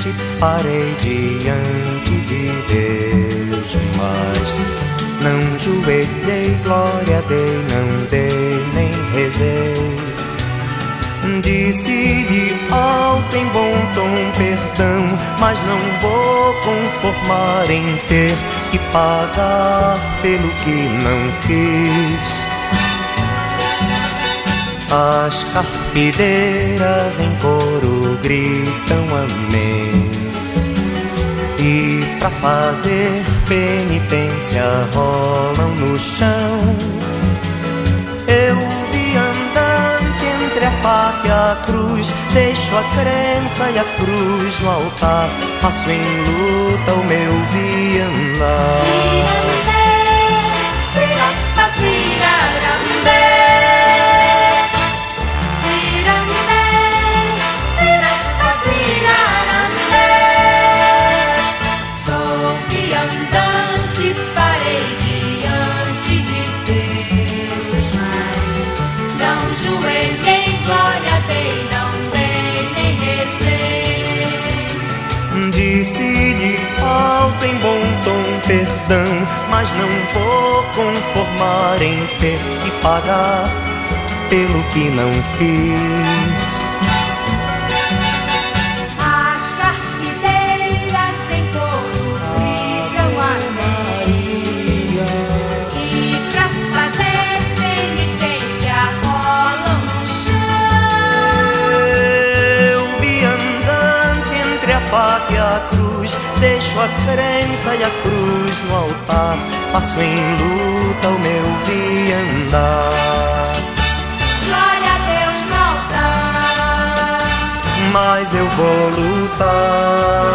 parei diante de Deus, mas não joelhei, glória dei, não dei, nem rezei. Disse-lhe alto em bom tom perdão, mas não vou conformar em ter que pagar pelo que não fiz. As carpideiras em coro gritam amém, e pra fazer penitência rolam no chão. Eu vi andante entre a faca e a cruz, deixo a crença e a cruz no altar, passo em luta o meu viandar. Disse-lhe alto em bom tom perdão, mas não vou conformar em ter que pagar pelo que não fiz. As carpideiras em coro gritam amém, e pra fazer penitência rolam no chão. Eu vi andante entre a faca e a cruz, deixo a crença e a cruz no altar, passo em luta o meu viandar. Glória a Deus no altar, Mas eu vou lutar.